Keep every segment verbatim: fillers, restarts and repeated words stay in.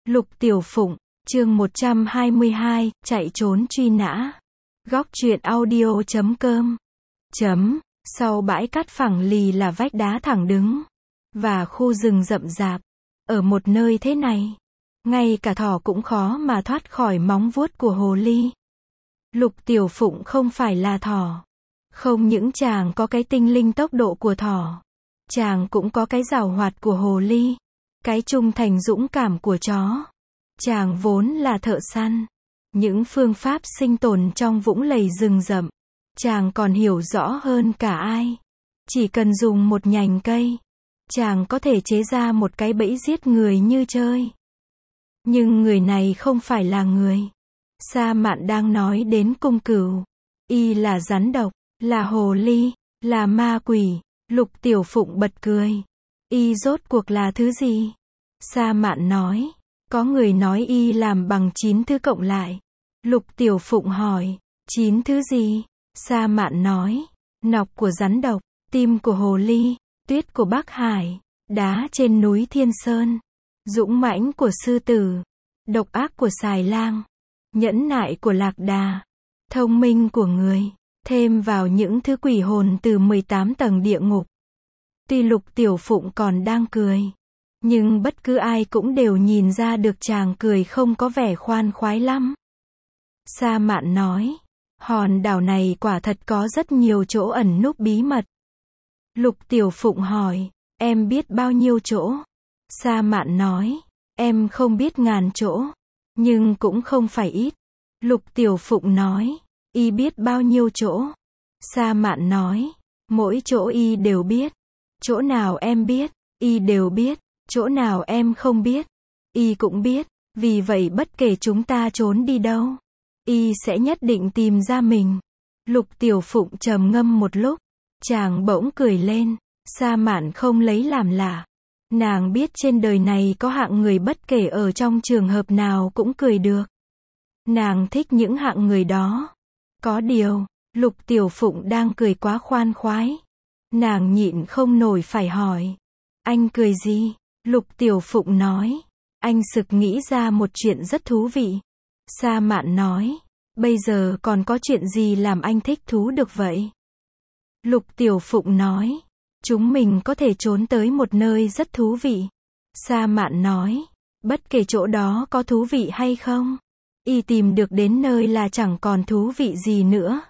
Lục Tiểu Phụng, chương một trăm hai mươi hai, chạy trốn truy nã. Góc truyện audio chấm com. Chấm, sau bãi cát phẳng lì là vách đá thẳng đứng. Và khu rừng rậm rạp. Ở một nơi thế này, ngay cả thỏ cũng khó mà thoát khỏi móng vuốt của hồ ly. Lục Tiểu Phụng không phải là thỏ. Không những chàng có cái tinh linh tốc độ của thỏ, chàng cũng có cái giàu hoạt của hồ ly, cái trung thành dũng cảm của chó. Chàng vốn là thợ săn. Những phương pháp sinh tồn trong vũng lầy rừng rậm, chàng còn hiểu rõ hơn cả ai. Chỉ cần dùng một nhành cây, chàng có thể chế ra một cái bẫy giết người như chơi. Nhưng người này không phải là người. Sa Mạn đang nói đến Cung Cửu. Y là rắn độc, là hồ ly, là ma quỷ. Lục Tiểu Phụng bật cười. Y rốt cuộc là thứ gì? Sa Mạn nói. Có người nói y làm bằng chín thứ cộng lại. Lục Tiểu Phụng hỏi. Chín thứ gì? Sa Mạn nói. Nọc của rắn độc, tim của hồ ly, tuyết của Bắc Hải, đá trên núi Thiên Sơn, dũng mãnh của sư tử, độc ác của xài lang, nhẫn nại của lạc đà, thông minh của người, thêm vào những thứ quỷ hồn từ mười tám tầng địa ngục. Tuy Lục Tiểu Phụng còn đang cười, nhưng bất cứ ai cũng đều nhìn ra được chàng cười không có vẻ khoan khoái lắm. Sa Mạn nói, hòn đảo này quả thật có rất nhiều chỗ ẩn núp bí mật. Lục Tiểu Phụng hỏi, em biết bao nhiêu chỗ? Sa Mạn nói, em không biết ngàn chỗ, nhưng cũng không phải ít. Lục Tiểu Phụng nói, y biết bao nhiêu chỗ? Sa Mạn nói, mỗi chỗ y đều biết. Chỗ nào em biết, y đều biết. Chỗ nào em không biết, y cũng biết. Vì vậy bất kể chúng ta trốn đi đâu, y sẽ nhất định tìm ra mình. Lục Tiểu Phụng trầm ngâm một lúc, chàng bỗng cười lên. Sa Mạn không lấy làm lạ. Nàng biết trên đời này có hạng người bất kể ở trong trường hợp nào cũng cười được. Nàng thích những hạng người đó. Có điều, Lục Tiểu Phụng đang cười quá khoan khoái. Nàng nhịn không nổi phải hỏi. Anh cười gì? Lục Tiểu Phụng nói. Anh sực nghĩ ra một chuyện rất thú vị. Sa Mạn nói. Bây giờ còn có chuyện gì làm anh thích thú được vậy? Lục Tiểu Phụng nói. Chúng mình có thể trốn tới một nơi rất thú vị. Sa Mạn nói. Bất kể chỗ đó có thú vị hay không, y tìm được đến nơi là chẳng còn thú vị gì nữa.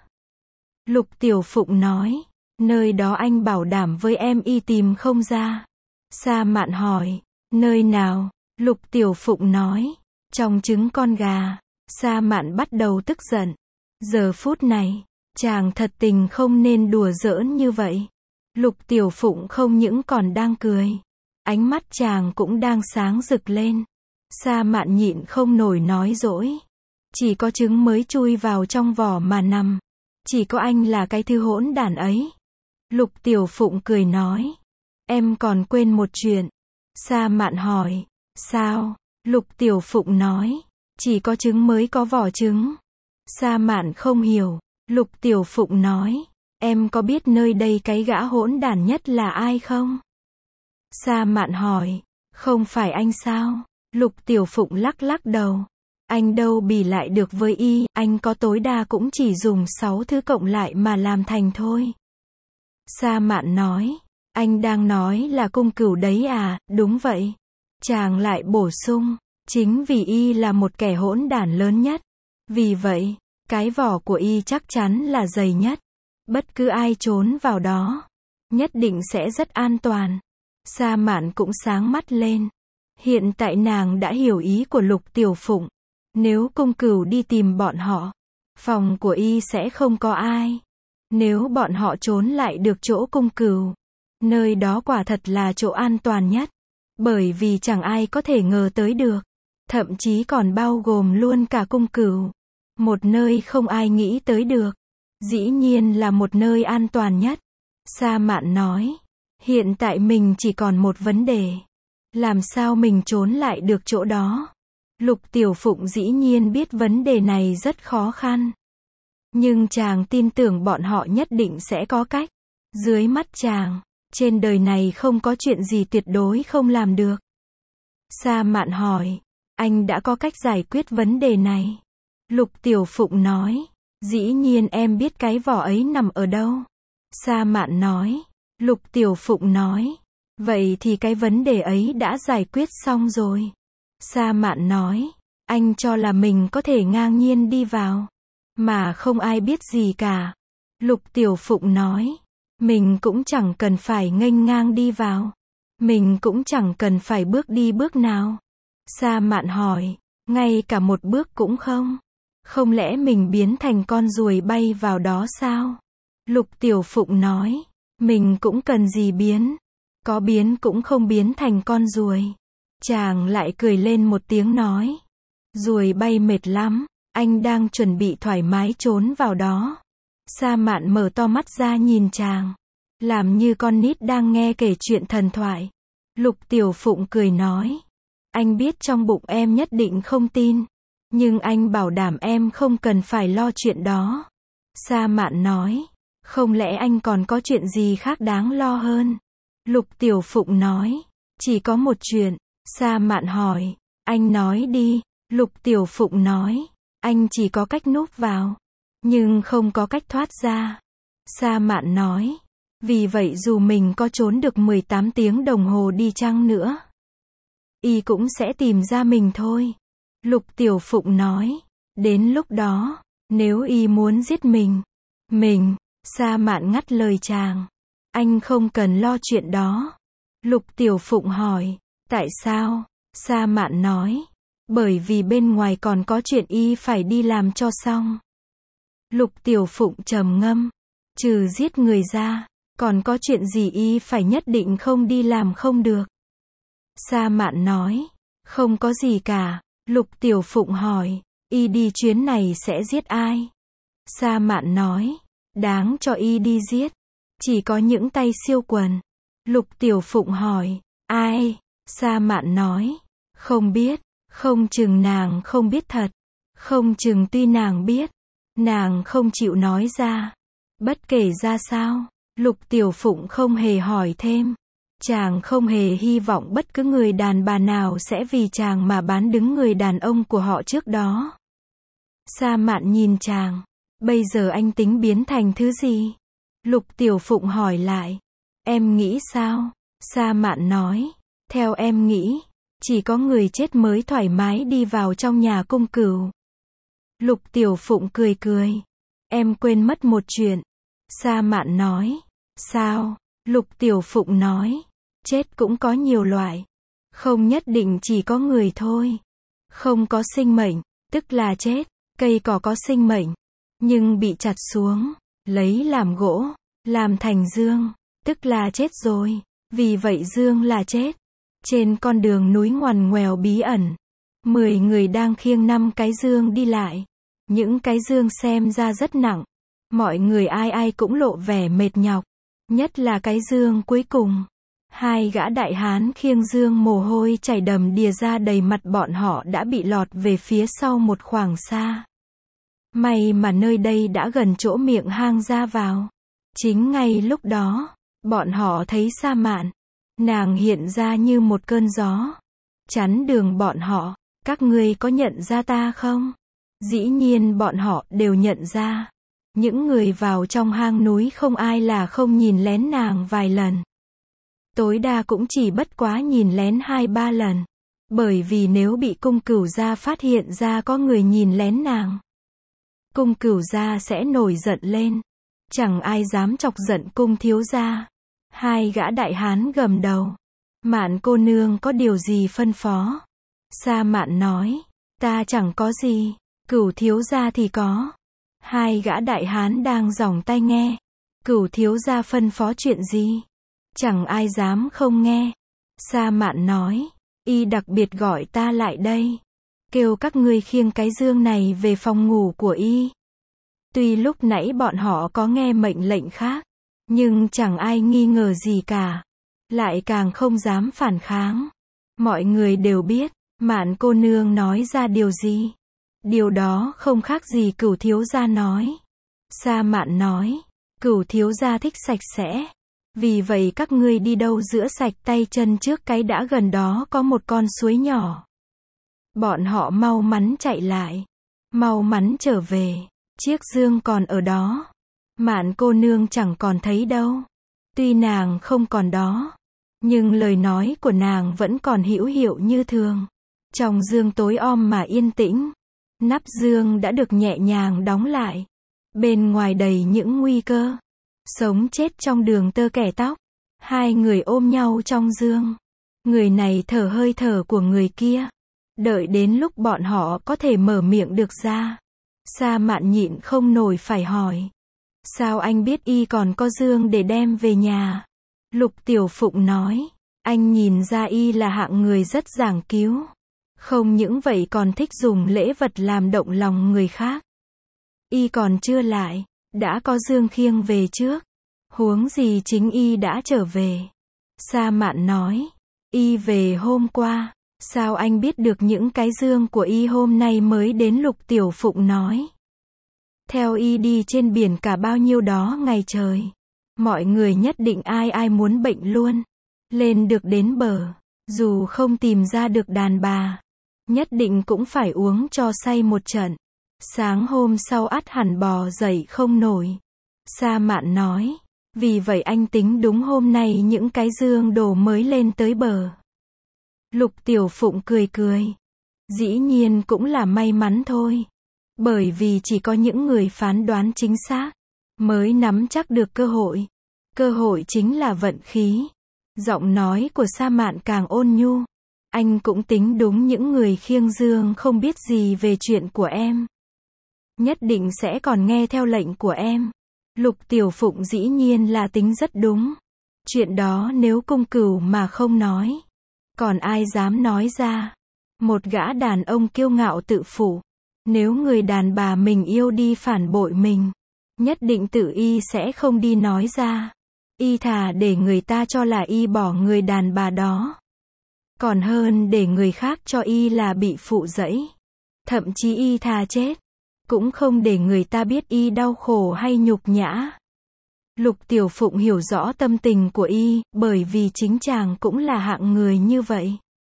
Lục Tiểu Phụng nói. Nơi đó anh bảo đảm với em y tìm không ra. Sa Mạn hỏi. Nơi nào? Lục Tiểu Phụng nói. Trong trứng con gà. Sa Mạn bắt đầu tức giận. Giờ phút này, chàng thật tình không nên đùa giỡn như vậy. Lục Tiểu Phụng không những còn đang cười, ánh mắt chàng cũng đang sáng rực lên. Sa Mạn nhịn không nổi nói dỗi. Chỉ có trứng mới chui vào trong vỏ mà nằm. Chỉ có anh là cái thứ hỗn đản ấy. Lục Tiểu Phụng cười nói. Em còn quên một chuyện. Sa Mạn hỏi. Sao? Lục Tiểu Phụng nói. Chỉ có trứng mới có vỏ trứng. Sa Mạn không hiểu. Lục Tiểu Phụng nói. Em có biết nơi đây cái gã hỗn đản nhất là ai không? Sa Mạn hỏi. Không phải anh sao? Lục Tiểu Phụng lắc lắc đầu. Anh đâu bì lại được với y, anh có tối đa cũng chỉ dùng sáu thứ cộng lại mà làm thành thôi. Sa Mạn nói. Anh đang nói là Cung Cửu đấy à? Đúng vậy. Chàng lại bổ sung. Chính vì y là một kẻ hỗn đản lớn nhất. Vì vậy, cái vỏ của y chắc chắn là dày nhất. Bất cứ ai trốn vào đó, nhất định sẽ rất an toàn. Sa Mạn cũng sáng mắt lên. Hiện tại nàng đã hiểu ý của Lục Tiểu Phụng. Nếu Cung Cửu đi tìm bọn họ, phòng của y sẽ không có ai. Nếu bọn họ trốn lại được chỗ Cung Cửu, nơi đó quả thật là chỗ an toàn nhất. Bởi vì chẳng ai có thể ngờ tới được. Thậm chí còn bao gồm luôn cả Cung Cửu. Một nơi không ai nghĩ tới được. Dĩ nhiên là một nơi an toàn nhất. Sa Mạn nói. Hiện tại mình chỉ còn một vấn đề. Làm sao mình trốn lại được chỗ đó? Lục Tiểu Phụng dĩ nhiên biết vấn đề này rất khó khăn. Nhưng chàng tin tưởng bọn họ nhất định sẽ có cách. Dưới mắt chàng, trên đời này không có chuyện gì tuyệt đối không làm được. Sa Mạn hỏi. anh đã có cách giải quyết vấn đề này. Lục Tiểu Phụng nói. Dĩ nhiên em biết cái vỏ ấy nằm ở đâu. Sa Mạn nói. Lục Tiểu Phụng nói. Vậy thì cái vấn đề ấy đã giải quyết xong rồi. Sa Mạn nói. Anh cho là mình có thể ngang nhiên đi vào, mà không ai biết gì cả. Lục Tiểu Phụng nói. Mình cũng chẳng cần phải nghênh ngang đi vào. Mình cũng chẳng cần phải bước đi bước nào. Sa Mạn hỏi. Ngay cả một bước cũng không? Không lẽ mình biến thành con ruồi bay vào đó sao? Lục Tiểu Phụng nói. Mình cũng cần gì biến. Có biến cũng không biến thành con ruồi. Chàng lại cười lên một tiếng nói. Ruồi bay mệt lắm, anh đang chuẩn bị thoải mái trốn vào đó. Sa Mạn mở to mắt ra nhìn chàng, làm như con nít đang nghe kể chuyện thần thoại. Lục Tiểu Phụng cười nói. Anh biết trong bụng em nhất định không tin, nhưng anh bảo đảm em không cần phải lo chuyện đó. Sa Mạn nói. Không lẽ anh còn có chuyện gì khác đáng lo hơn? Lục Tiểu Phụng nói. Chỉ có một chuyện. Sa Mạn hỏi. Anh nói đi. Lục Tiểu Phụng nói. Anh chỉ có cách núp vào, nhưng không có cách thoát ra. Sa Mạn nói. Vì vậy dù mình có trốn được mười tám tiếng đồng hồ đi chăng nữa, y cũng sẽ tìm ra mình thôi. Lục Tiểu Phụng nói. Đến lúc đó, nếu y muốn giết mình, mình, Sa Mạn ngắt lời chàng. Anh không cần lo chuyện đó. Lục Tiểu Phụng hỏi. Tại sao? Sa Mạn nói. Bởi vì bên ngoài còn có chuyện y phải đi làm cho xong. Lục Tiểu Phụng trầm ngâm. Trừ giết người ra, còn có chuyện gì y phải nhất định không đi làm không được? Sa Mạn nói. Không có gì cả. Lục Tiểu Phụng hỏi. Y đi chuyến này sẽ giết ai? Sa Mạn nói. Đáng cho y đi giết, chỉ có những tay siêu quần. Lục Tiểu Phụng hỏi. Ai? Sa Mạn nói. Không biết, không chừng nàng không biết thật. Không chừng tuy nàng biết, nàng không chịu nói ra. Bất kể ra sao, Lục Tiểu Phụng không hề hỏi thêm. Chàng không hề hy vọng bất cứ người đàn bà nào sẽ vì chàng mà bán đứng người đàn ông của họ trước đó. Sa Mạn nhìn chàng. Bây giờ anh tính biến thành thứ gì? Lục Tiểu Phụng hỏi lại. Em nghĩ sao? Sa Mạn nói. Theo em nghĩ, chỉ có người chết mới thoải mái đi vào trong nhà cung cửu. Lục Tiểu Phụng cười cười. Em quên mất một chuyện. Sa Mạn nói. Sao? Lục Tiểu Phụng nói. Chết cũng có nhiều loại. Không nhất định chỉ có người thôi. Không có sinh mệnh, tức là chết. Cây cỏ có sinh mệnh, nhưng bị chặt xuống, lấy làm gỗ, làm thành dương, tức là chết rồi. Vì vậy dương là chết. Trên con đường núi ngoằn ngoèo bí ẩn, mười người đang khiêng năm cái dương đi lại. Những cái dương xem ra rất nặng. Mọi người ai ai cũng lộ vẻ mệt nhọc. Nhất là cái dương cuối cùng. Hai gã đại hán khiêng dương mồ hôi chảy đầm đìa ra đầy mặt bọn họ đã bị lọt về phía sau một khoảng xa. May mà nơi đây đã gần chỗ miệng hang ra vào. Chính ngay lúc đó, bọn họ thấy Sa Mạn. Nàng hiện ra như một cơn gió, chắn đường bọn họ. Các ngươi có nhận ra ta không? Dĩ nhiên bọn họ đều nhận ra. Những người vào trong hang núi không ai là không nhìn lén nàng vài lần. Tối đa cũng chỉ bất quá nhìn lén hai ba lần. Bởi vì nếu bị cung cửu gia phát hiện ra có người nhìn lén nàng, cung cửu gia sẽ nổi giận lên. Chẳng ai dám chọc giận cung thiếu gia. Hai gã đại hán gầm đầu. Mạn cô nương có điều gì phân phó? Sa Mạn nói. Ta chẳng có gì. Cửu thiếu gia thì có. Hai gã đại hán đang giỏng tai nghe. Cửu thiếu gia phân phó chuyện gì? Chẳng ai dám không nghe. Sa Mạn nói. Y đặc biệt gọi ta lại đây, kêu các ngươi khiêng cái dương này về phòng ngủ của y. Tuy lúc nãy bọn họ có nghe mệnh lệnh khác, nhưng chẳng ai nghi ngờ gì cả. Lại càng không dám phản kháng. Mọi người đều biết, Mạn cô nương nói ra điều gì. Điều đó không khác gì Cửu thiếu gia nói. Sa Mạn nói. Cửu thiếu gia thích sạch sẽ. Vì vậy các ngươi đi đâu rửa sạch tay chân trước cái đã, gần đó có một con suối nhỏ. Bọn họ mau mắn chạy lại. Mau mắn trở về. Chiếc dương còn ở đó. Mạn cô nương chẳng còn thấy đâu. Tuy nàng không còn đó, nhưng lời nói của nàng vẫn còn hữu hiệu như thường. Trong dương tối om mà yên tĩnh. Nắp dương đã được nhẹ nhàng đóng lại. Bên ngoài đầy những nguy cơ. Sống chết trong đường tơ kẻ tóc. Hai người ôm nhau trong dương. Người này thở hơi thở của người kia. Đợi đến lúc bọn họ có thể mở miệng được ra. Sa Mạn nhịn không nổi phải hỏi. Sao anh biết y còn có dương để đem về nhà? Lục Tiểu Phụng nói. Anh nhìn ra y là hạng người rất giảng cứu. Không những vậy còn thích dùng lễ vật làm động lòng người khác. Y còn chưa lại, đã có dương khiêng về trước. Huống gì chính y đã trở về. Sa Mạn nói. Y về hôm qua. Sao anh biết được những cái dương của y hôm nay mới đến? Lục Tiểu Phụng nói. Theo y đi trên biển cả bao nhiêu đó ngày trời. Mọi người nhất định ai ai muốn bệnh luôn. Lên được đến bờ. Dù không tìm ra được đàn bà. Nhất định cũng phải uống cho say một trận. Sáng hôm sau ắt hẳn bò dậy không nổi. Sa Mạn nói. Vì vậy anh tính đúng hôm nay những cái dương đồ mới lên tới bờ. Lục Tiểu Phụng cười cười. Dĩ nhiên cũng là may mắn thôi. Bởi vì chỉ có những người phán đoán chính xác mới nắm chắc được cơ hội. Cơ hội chính là vận khí. Giọng nói của Sa Mạn càng ôn nhu. Anh cũng tính đúng những người khiêng dương không biết gì về chuyện của em. Nhất định sẽ còn nghe theo lệnh của em. Lục Tiểu Phụng dĩ nhiên là tính rất đúng. Chuyện đó nếu Cung Cửu mà không nói, còn ai dám nói ra. Một gã đàn ông kiêu ngạo tự phụ. Nếu người đàn bà mình yêu đi phản bội mình, nhất định tự y sẽ không đi nói ra. Y thà để người ta cho là y bỏ người đàn bà đó. Còn hơn để người khác cho y là bị phụ dẫy. Thậm chí y thà chết. Cũng không để người ta biết y đau khổ hay nhục nhã. Lục Tiểu Phụng hiểu rõ tâm tình của y, bởi vì chính chàng cũng là hạng người như vậy.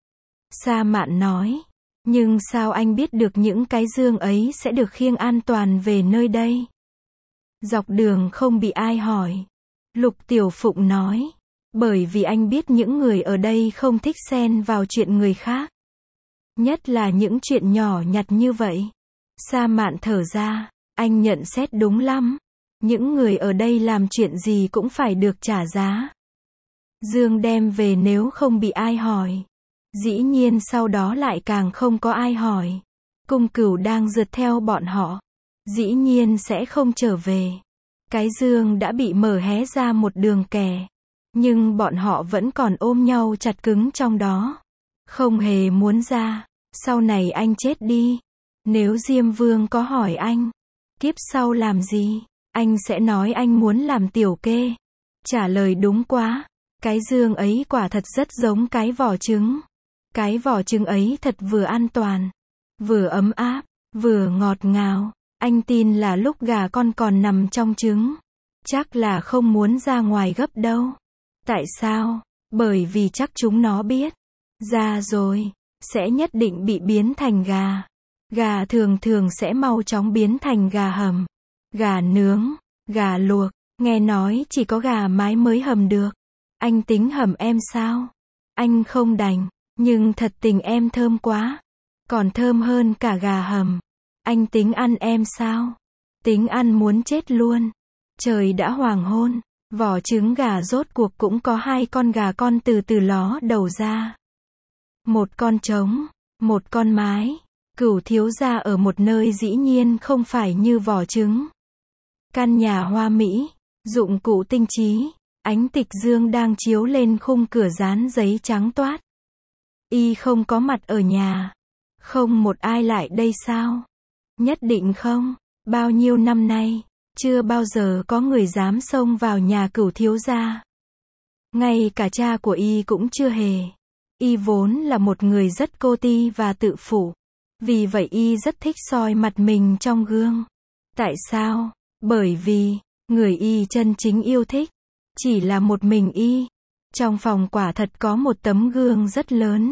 Sa Mạn nói. Nhưng sao anh biết được những cái dương ấy sẽ được khiêng an toàn về nơi đây? Dọc đường không bị ai hỏi. Lục Tiểu Phụng nói. Bởi vì anh biết những người ở đây không thích xen vào chuyện người khác. Nhất là những chuyện nhỏ nhặt như vậy. Sa Mạn thở ra. Anh nhận xét đúng lắm. Những người ở đây làm chuyện gì cũng phải được trả giá. Dương đem về nếu không bị ai hỏi. Dĩ nhiên sau đó lại càng không có ai hỏi. Cung Cửu đang rượt theo bọn họ. Dĩ nhiên sẽ không trở về. Cái dương đã bị mở hé ra một đường kẻ. Nhưng bọn họ vẫn còn ôm nhau chặt cứng trong đó. Không hề muốn ra. Sau này anh chết đi. Nếu Diêm Vương có hỏi anh, kiếp sau làm gì? Anh sẽ nói anh muốn làm tiểu kê. Trả lời đúng quá. Cái dương ấy quả thật rất giống cái vỏ trứng. Cái vỏ trứng ấy thật vừa an toàn, vừa ấm áp, vừa ngọt ngào. Anh tin là lúc gà con còn nằm trong trứng, chắc là không muốn ra ngoài gấp đâu. Tại sao? Bởi vì chắc chúng nó biết. Ra rồi, sẽ nhất định bị biến thành gà. Gà thường thường sẽ mau chóng biến thành gà hầm, gà nướng, gà luộc. Nghe nói chỉ có gà mái mới hầm được. Anh tính hầm em sao? Anh không đành. Nhưng thật tình em thơm quá. Còn thơm hơn cả gà hầm. Anh tính ăn em sao? Tính ăn muốn chết luôn. Trời đã hoàng hôn. Vỏ trứng gà rốt cuộc cũng có hai con gà con từ từ ló đầu ra. Một con trống, một con mái. Cửu thiếu gia ở một nơi dĩ nhiên không phải như vỏ trứng. Căn nhà hoa mỹ, dụng cụ tinh trí. Ánh tịch dương đang chiếu lên khung cửa dán giấy trắng toát. Y không có mặt ở nhà. Không một ai lại đây sao? Nhất định không. Bao nhiêu năm nay, chưa bao giờ có người dám xông vào nhà Cửu thiếu gia. Ngay cả cha của Y cũng chưa hề. Y vốn là một người rất cô ti và tự phụ. Vì vậy Y rất thích soi mặt mình trong gương. Tại sao? Bởi vì, người Y chân chính yêu thích, chỉ là một mình Y. Trong phòng quả thật có một tấm gương rất lớn.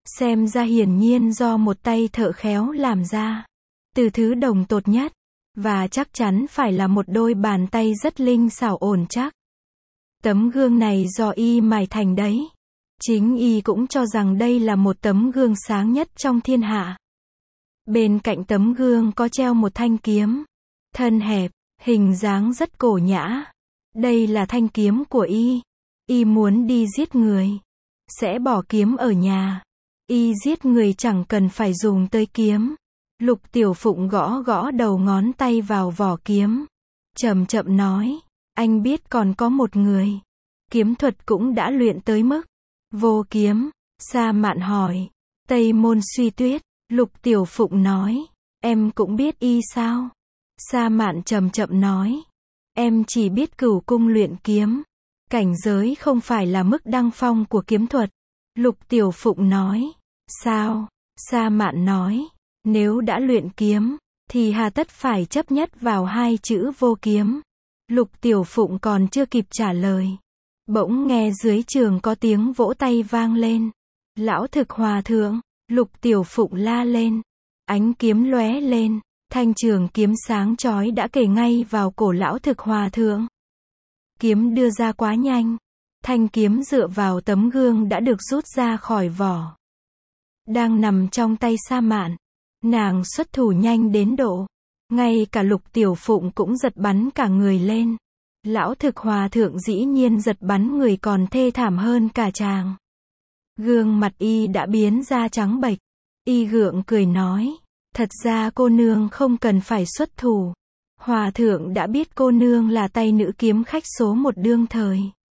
Xem ra hiển nhiên do một tay thợ khéo làm ra. Từ thứ đồng tột nhất. Và chắc chắn phải là một đôi bàn tay rất linh xảo ổn chắc. Tấm gương này do y mài thành đấy. Chính y cũng cho rằng đây là một tấm gương sáng nhất trong thiên hạ. Bên cạnh tấm gương có treo một thanh kiếm. Thân hẹp, hình dáng rất cổ nhã. Đây là thanh kiếm của y. Y muốn đi giết người. Sẽ bỏ kiếm ở nhà. Y giết người chẳng cần phải dùng tới kiếm. Lục Tiểu Phụng gõ gõ đầu ngón tay vào vỏ kiếm. Chậm chậm nói. Anh biết còn có một người. Kiếm thuật cũng đã luyện tới mức vô kiếm. Sa Mạn hỏi. Tây Môn Suy Tuyết. Lục Tiểu Phụng nói. Em cũng biết y sao? Sa Mạn chậm chậm nói. Em chỉ biết Cửu Cung luyện kiếm. Cảnh giới không phải là mức đăng phong của kiếm thuật. Lục Tiểu Phụng nói. Sao? Sa Mạn nói. Nếu đã luyện kiếm, thì hà tất phải chấp nhất vào hai chữ vô kiếm. Lục Tiểu Phụng còn chưa kịp trả lời. Bỗng nghe dưới trường có tiếng vỗ tay vang lên. Lão Thực Hòa Thượng. Lục Tiểu Phụng la lên. Ánh kiếm lóe lên. Thanh trường kiếm sáng chói đã kề ngay vào cổ Lão Thực Hòa Thượng. Kiếm đưa ra quá nhanh. Thanh kiếm dựa vào tấm gương đã được rút ra khỏi vỏ. Đang nằm trong tay Sa Mạn. Nàng xuất thủ nhanh đến độ. Ngay cả Lục Tiểu Phụng cũng giật bắn cả người lên. Lão Thực Hòa Thượng dĩ nhiên giật bắn người còn thê thảm hơn cả chàng. Gương mặt y đã biến ra trắng bệch. Y gượng cười nói. Thật ra cô nương không cần phải xuất thủ. Hòa thượng đã biết cô nương là tay nữ kiếm khách số một đương thời.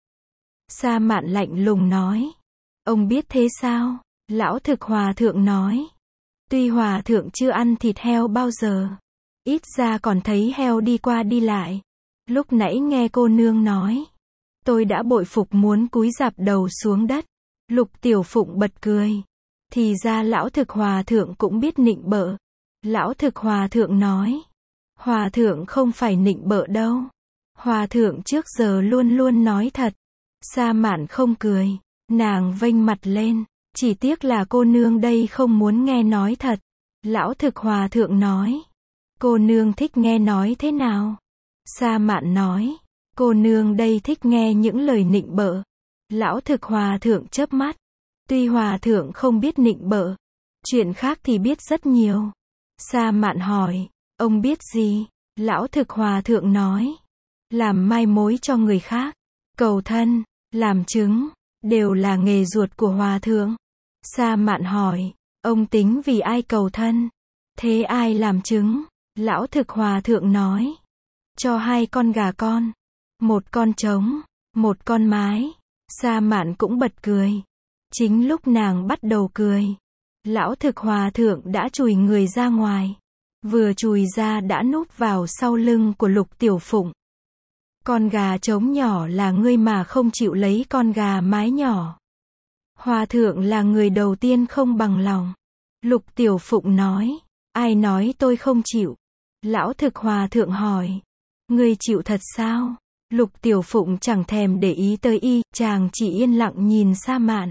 Sa Mạn lạnh lùng nói. Ông biết thế sao? Lão Thực Hòa Thượng nói. Tuy Hòa Thượng chưa ăn thịt heo bao giờ. Ít ra còn thấy heo đi qua đi lại. Lúc nãy nghe cô nương nói. Tôi đã bội phục muốn cúi rạp đầu xuống đất. Lục Tiểu Phụng bật cười. Thì ra Lão Thực Hòa Thượng cũng biết nịnh bợ. Lão Thực Hòa Thượng nói. Hòa Thượng không phải nịnh bợ đâu. Hòa Thượng trước giờ luôn luôn nói thật. Sa Mạn không cười. Nàng vênh mặt lên. Chỉ tiếc là cô nương đây không muốn nghe nói thật. Lão Thực Hòa Thượng nói. Cô nương thích nghe nói thế nào? Sa Mạn nói. Cô nương đây thích nghe những lời nịnh bợ. Lão Thực Hòa Thượng chớp mắt. Tuy Hòa Thượng không biết nịnh bợ. Chuyện khác thì biết rất nhiều. Sa Mạn hỏi. Ông biết gì? Lão Thực Hòa Thượng nói. Làm mai mối cho người khác. Cầu thân. Làm chứng. Đều là nghề ruột của Hòa Thượng. Sa Mạn hỏi. Ông tính vì ai cầu thân? Thế ai làm chứng? Lão Thực Hòa Thượng nói. Cho hai con gà con. Một con trống. Một con mái. Sa Mạn cũng bật cười. Chính lúc nàng bắt đầu cười. Lão Thực Hòa Thượng đã chùi người ra ngoài. Vừa chùi ra đã núp vào sau lưng của Lục Tiểu Phụng. Con gà trống nhỏ là ngươi mà không chịu lấy con gà mái nhỏ. Hòa Thượng là người đầu tiên không bằng lòng. Lục Tiểu Phụng nói. Ai nói tôi không chịu? Lão Thực Hòa Thượng hỏi. Ngươi chịu thật sao? Lục Tiểu Phụng chẳng thèm để ý tới y, chàng chỉ yên lặng nhìn Sa Mạn.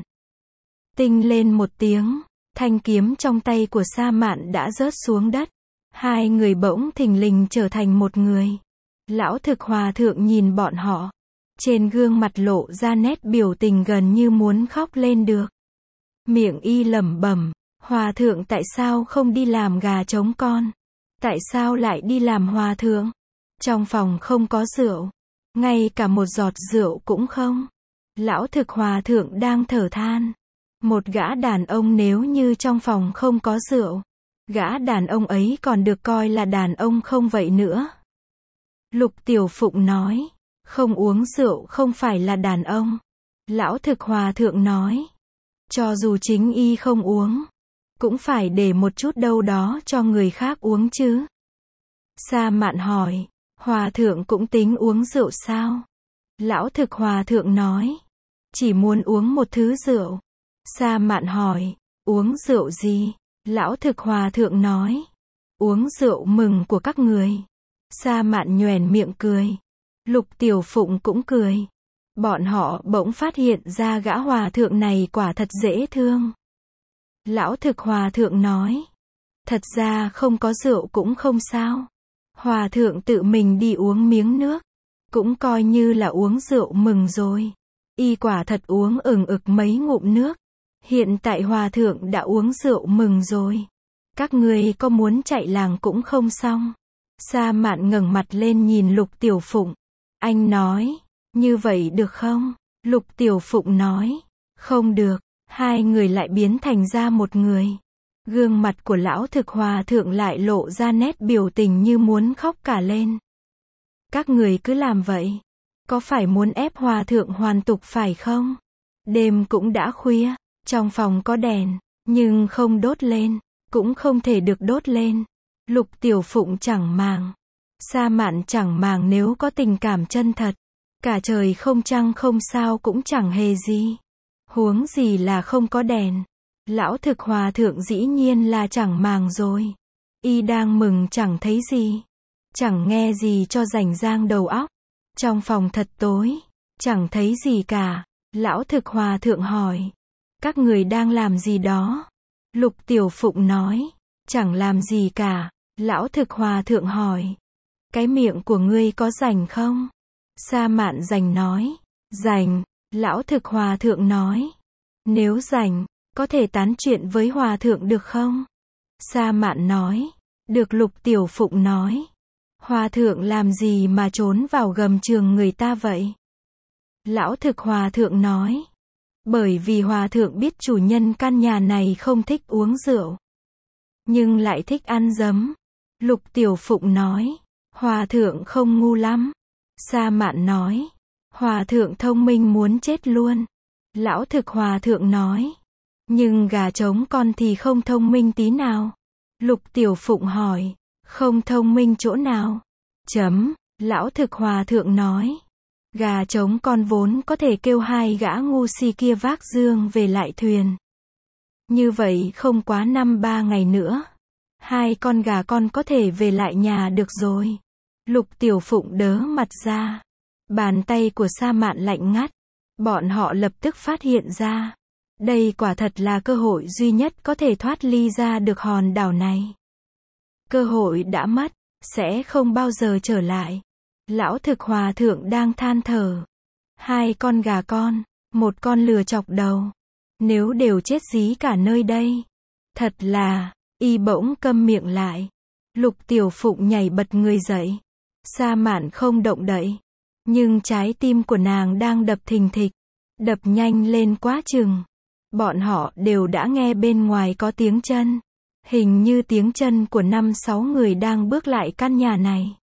Tinh lên một tiếng, thanh kiếm trong tay của Sa Mạn đã rớt xuống đất. Hai người bỗng thình lình trở thành một người. Lão Thực Hòa Thượng nhìn bọn họ. Trên gương mặt lộ ra nét biểu tình gần như muốn khóc lên được. Miệng y lẩm bẩm. Hòa Thượng tại sao không đi làm gà trống con? Tại sao lại đi làm Hòa Thượng? Trong phòng không có rượu. Ngay cả một giọt rượu cũng không. Lão Thực Hòa Thượng đang thở than. Một gã đàn ông nếu như trong phòng không có rượu. Gã đàn ông ấy còn được coi là đàn ông không vậy nữa. Lục Tiểu Phụng nói. Không uống rượu không phải là đàn ông. Lão Thực Hòa Thượng nói. Cho dù chính y không uống. Cũng phải để một chút đâu đó cho người khác uống chứ. Sa Mạn hỏi. Hòa Thượng cũng tính uống rượu sao? Lão Thực Hòa Thượng nói. Chỉ muốn uống một thứ rượu. Sa Mạn hỏi. Uống rượu gì? Lão Thực Hòa Thượng nói. Uống rượu mừng của các người. Sa Mạn nhoẻn miệng cười. Lục Tiểu Phụng cũng cười. Bọn họ bỗng phát hiện ra gã Hòa Thượng này quả thật dễ thương. Lão thực hòa thượng nói. Thật ra không có rượu cũng không sao. Hòa thượng tự mình đi uống miếng nước. Cũng coi như là uống rượu mừng rồi. Y quả thật uống ừng ực mấy ngụm nước. Hiện tại hòa thượng đã uống rượu mừng rồi. Các người có muốn chạy làng cũng không xong. Sa Mạn ngẩng mặt lên nhìn Lục Tiểu Phụng. Anh nói, như vậy được không? Lục Tiểu Phụng nói, không được. Hai người lại biến thành ra một người. Gương mặt của lão thực hòa thượng lại lộ ra nét biểu tình như muốn khóc cả lên. Các người cứ làm vậy. Có phải muốn ép hòa thượng hoàn tục phải không? Đêm cũng đã khuya. Trong phòng có đèn. Nhưng không đốt lên. Cũng không thể được đốt lên. Lục Tiểu Phụng chẳng màng. Sa Mạn chẳng màng nếu có tình cảm chân thật. Cả trời không trăng không sao cũng chẳng hề gì. Huống gì là không có đèn. Lão thực hòa thượng dĩ nhiên là chẳng màng rồi. Y đang mừng chẳng thấy gì. Chẳng nghe gì cho rảnh rang đầu óc. Trong phòng thật tối. Chẳng thấy gì cả. Lão thực hòa thượng hỏi. Các người đang làm gì đó? Lục Tiểu Phụng nói. Chẳng làm gì cả. Lão thực hòa thượng hỏi. Cái miệng của ngươi có rảnh không? Sa Mạn rảnh nói. Rảnh. Lão thực hòa thượng nói. Nếu rảnh, có thể tán chuyện với hòa thượng được không? Sa Mạn nói. Được. Lục Tiểu Phụng nói. Hòa thượng làm gì mà trốn vào gầm giường người ta vậy? Lão thực hòa thượng nói. Bởi vì hòa thượng biết chủ nhân căn nhà này không thích uống rượu. Nhưng lại thích ăn dấm. Lục Tiểu Phụng nói. Hòa thượng không ngu lắm. Sa Mạn nói. Hòa thượng thông minh muốn chết luôn. Lão thực hòa thượng nói. Nhưng gà trống con thì không thông minh tí nào. Lục Tiểu Phụng hỏi. Không thông minh chỗ nào? Chấm. Lão thực hòa thượng nói. Gà trống con vốn có thể kêu hai gã ngu si kia vác dương về lại thuyền. Như vậy không quá năm ba ngày nữa. Hai con gà con có thể về lại nhà được rồi. Lục Tiểu Phụng đớ mặt ra. Bàn tay của Sa Mạn lạnh ngắt. Bọn họ lập tức phát hiện ra. Đây quả thật là cơ hội duy nhất có thể thoát ly ra được hòn đảo này. Cơ hội đã mất, sẽ không bao giờ trở lại. Lão thực hòa thượng đang than thở. Hai con gà con, một con lừa chọc đầu. Nếu đều chết dí cả nơi đây. Thật là, y bỗng câm miệng lại. Lục Tiểu Phụng nhảy bật người dậy. Sa Mạn không động đậy. Nhưng trái tim của nàng đang đập thình thịch. Đập nhanh lên quá chừng. Bọn họ đều đã nghe bên ngoài có tiếng chân. Hình như tiếng chân của năm sáu người đang bước lại căn nhà này.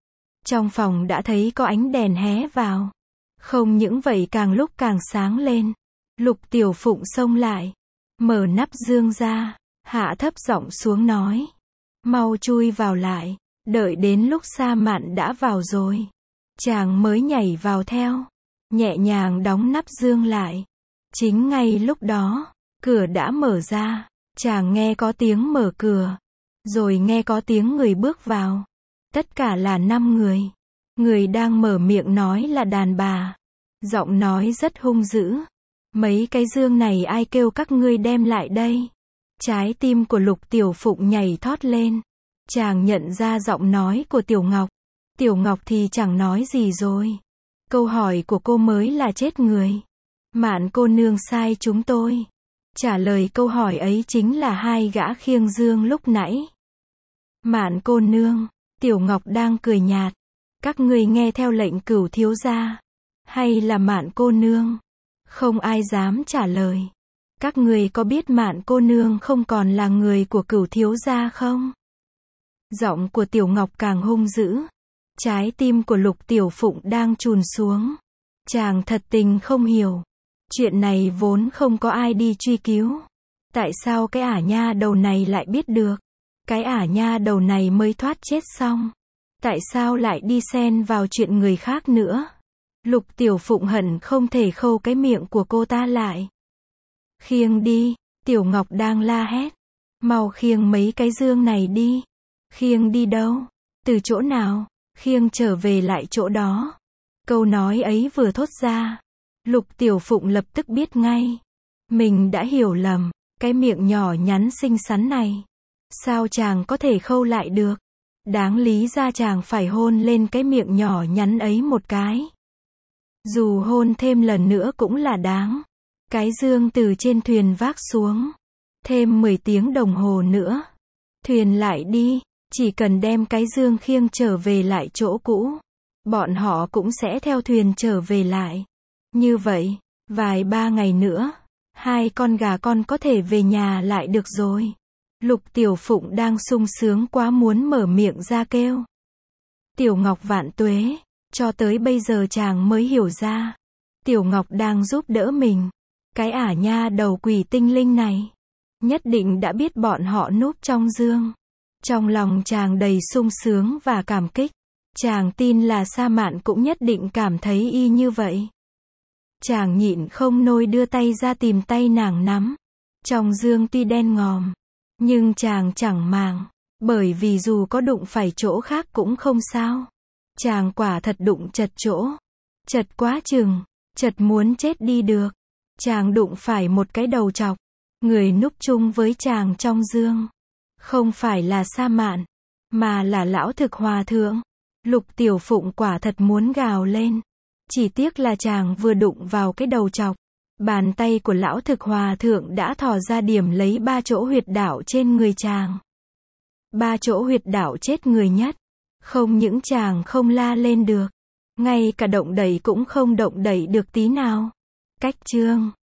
Trong phòng đã thấy có ánh đèn hé vào. Không những vậy càng lúc càng sáng lên. Lục Tiểu Phụng xông lại. Mở nắp dương ra. Hạ thấp giọng xuống nói. Mau chui vào lại. Đợi đến lúc Sa Mạn đã vào rồi. Chàng mới nhảy vào theo. Nhẹ nhàng đóng nắp dương lại. Chính ngay lúc đó, cửa đã mở ra. Chàng nghe có tiếng mở cửa. Rồi nghe có tiếng người bước vào. Tất cả là năm người. Người đang mở miệng nói là đàn bà. Giọng nói rất hung dữ. Mấy cái dương này ai kêu các ngươi đem lại đây? Trái tim của Lục Tiểu Phụng nhảy thót lên. Chàng nhận ra giọng nói của Tiểu Ngọc. Tiểu Ngọc thì chẳng nói gì rồi. Câu hỏi của cô mới là chết người. Mạn cô nương sai chúng tôi. Trả lời câu hỏi ấy chính là hai gã khiêng dương lúc nãy. Mạn cô nương, Tiểu Ngọc đang cười nhạt. Các ngươi nghe theo lệnh Cửu thiếu gia, hay là Mạn cô nương? Không ai dám trả lời. Các ngươi có biết Mạn cô nương không còn là người của Cửu thiếu gia không? Giọng của Tiểu Ngọc càng hung dữ. Trái tim của Lục Tiểu Phụng đang trùn xuống. Chàng thật tình không hiểu. Chuyện này vốn không có ai đi truy cứu. Tại sao cái ả nha đầu này lại biết được? Cái ả nha đầu này mới thoát chết xong. Tại sao lại đi xen vào chuyện người khác nữa? Lục Tiểu Phụng hận không thể khâu cái miệng của cô ta lại. Khiêng đi, Tiểu Ngọc đang la hét. Mau khiêng mấy cái dương này đi. Khiêng đi đâu? Từ chỗ nào? Khiêng trở về lại chỗ đó. Câu nói ấy vừa thốt ra. Lục Tiểu Phụng lập tức biết ngay. Mình đã hiểu lầm. Cái miệng nhỏ nhắn xinh xắn này, sao chàng có thể khâu lại được? Đáng lý ra chàng phải hôn lên cái miệng nhỏ nhắn ấy một cái. Dù hôn thêm lần nữa cũng là đáng. Cái dương từ trên thuyền vác xuống. Thêm mười tiếng đồng hồ nữa. Thuyền lại đi, chỉ cần đem cái dương khiêng trở về lại chỗ cũ. Bọn họ cũng sẽ theo thuyền trở về lại. Như vậy, vài ba ngày nữa, hai con gà con có thể về nhà lại được rồi. Lục Tiểu Phụng đang sung sướng quá muốn mở miệng ra kêu. Tiểu Ngọc vạn tuế, cho tới bây giờ chàng mới hiểu ra. Tiểu Ngọc đang giúp đỡ mình. Cái ả nha đầu quỷ tinh linh này, nhất định đã biết bọn họ núp trong dương. Trong lòng chàng đầy sung sướng và cảm kích. Chàng tin là Sa Mạn cũng nhất định cảm thấy y như vậy. Chàng nhịn không nôi đưa tay ra tìm tay nàng nắm. Trong dương tuy đen ngòm, nhưng chàng chẳng màng, bởi vì dù có đụng phải chỗ khác cũng không sao. Chàng quả thật đụng chật chỗ. Chật quá chừng, chật muốn chết đi được. Chàng đụng phải một cái đầu trọc. Người núp chung với chàng trong dương. Không phải là Sa Mạn, mà là lão thực hòa thượng. Lục Tiểu Phụng quả thật muốn gào lên. Chỉ tiếc là chàng vừa đụng vào cái đầu trọc. Bàn tay của lão thực hòa thượng đã thò ra điểm lấy ba chỗ huyệt đạo trên người chàng. Ba chỗ huyệt đạo chết người nhất. Không những chàng không la lên được, ngay cả động đẩy cũng không động đẩy được tí nào. Cách chương